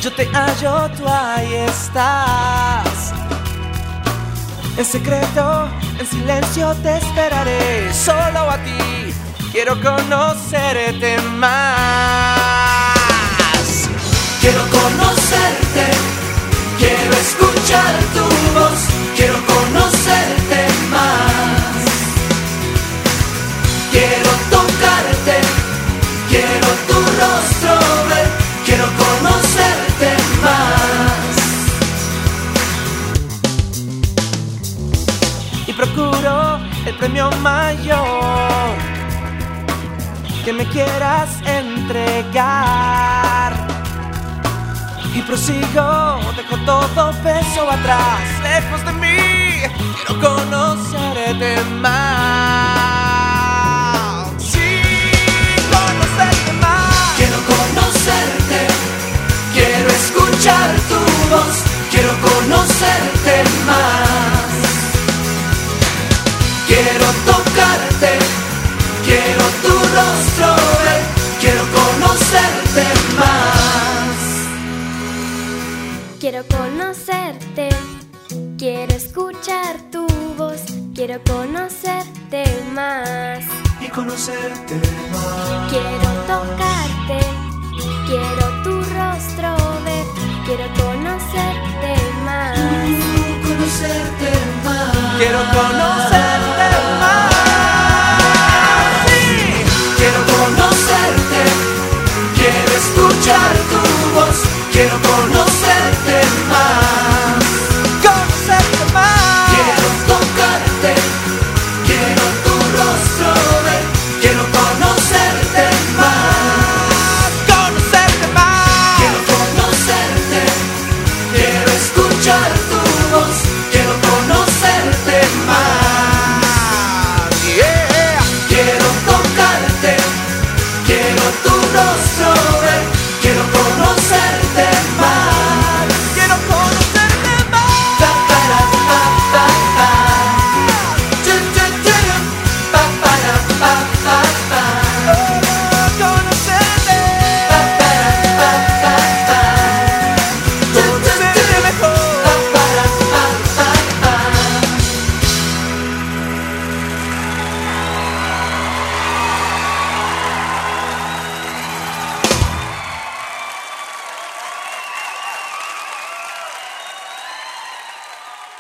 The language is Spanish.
yo te hallo, tú ahí estás. En secreto, en silencio te esperaré. Solo a ti quiero conocerte más. Quiero conocerte, quiero escuchar tu voz, quiero conocerte más. Quiero tocarte, quiero tu rostro ver, quiero conocerte más. Y procuro el premio mayor, que me quieras entregar. Y prosigo, dejo todo peso atrás, lejos de mí, quiero conocerte más. Sí, conocerte más. Quiero conocerte, quiero escuchar tu voz, quiero conocerte más. Quiero tocarte, quiero tu rostro ver, quiero conocerte más. Quiero conocerte, quiero escuchar tu voz, quiero conocerte más. Y conocerte más. Quiero tocarte, quiero tu rostro ver, quiero conocerte más. Conocerte más. Quiero conocerte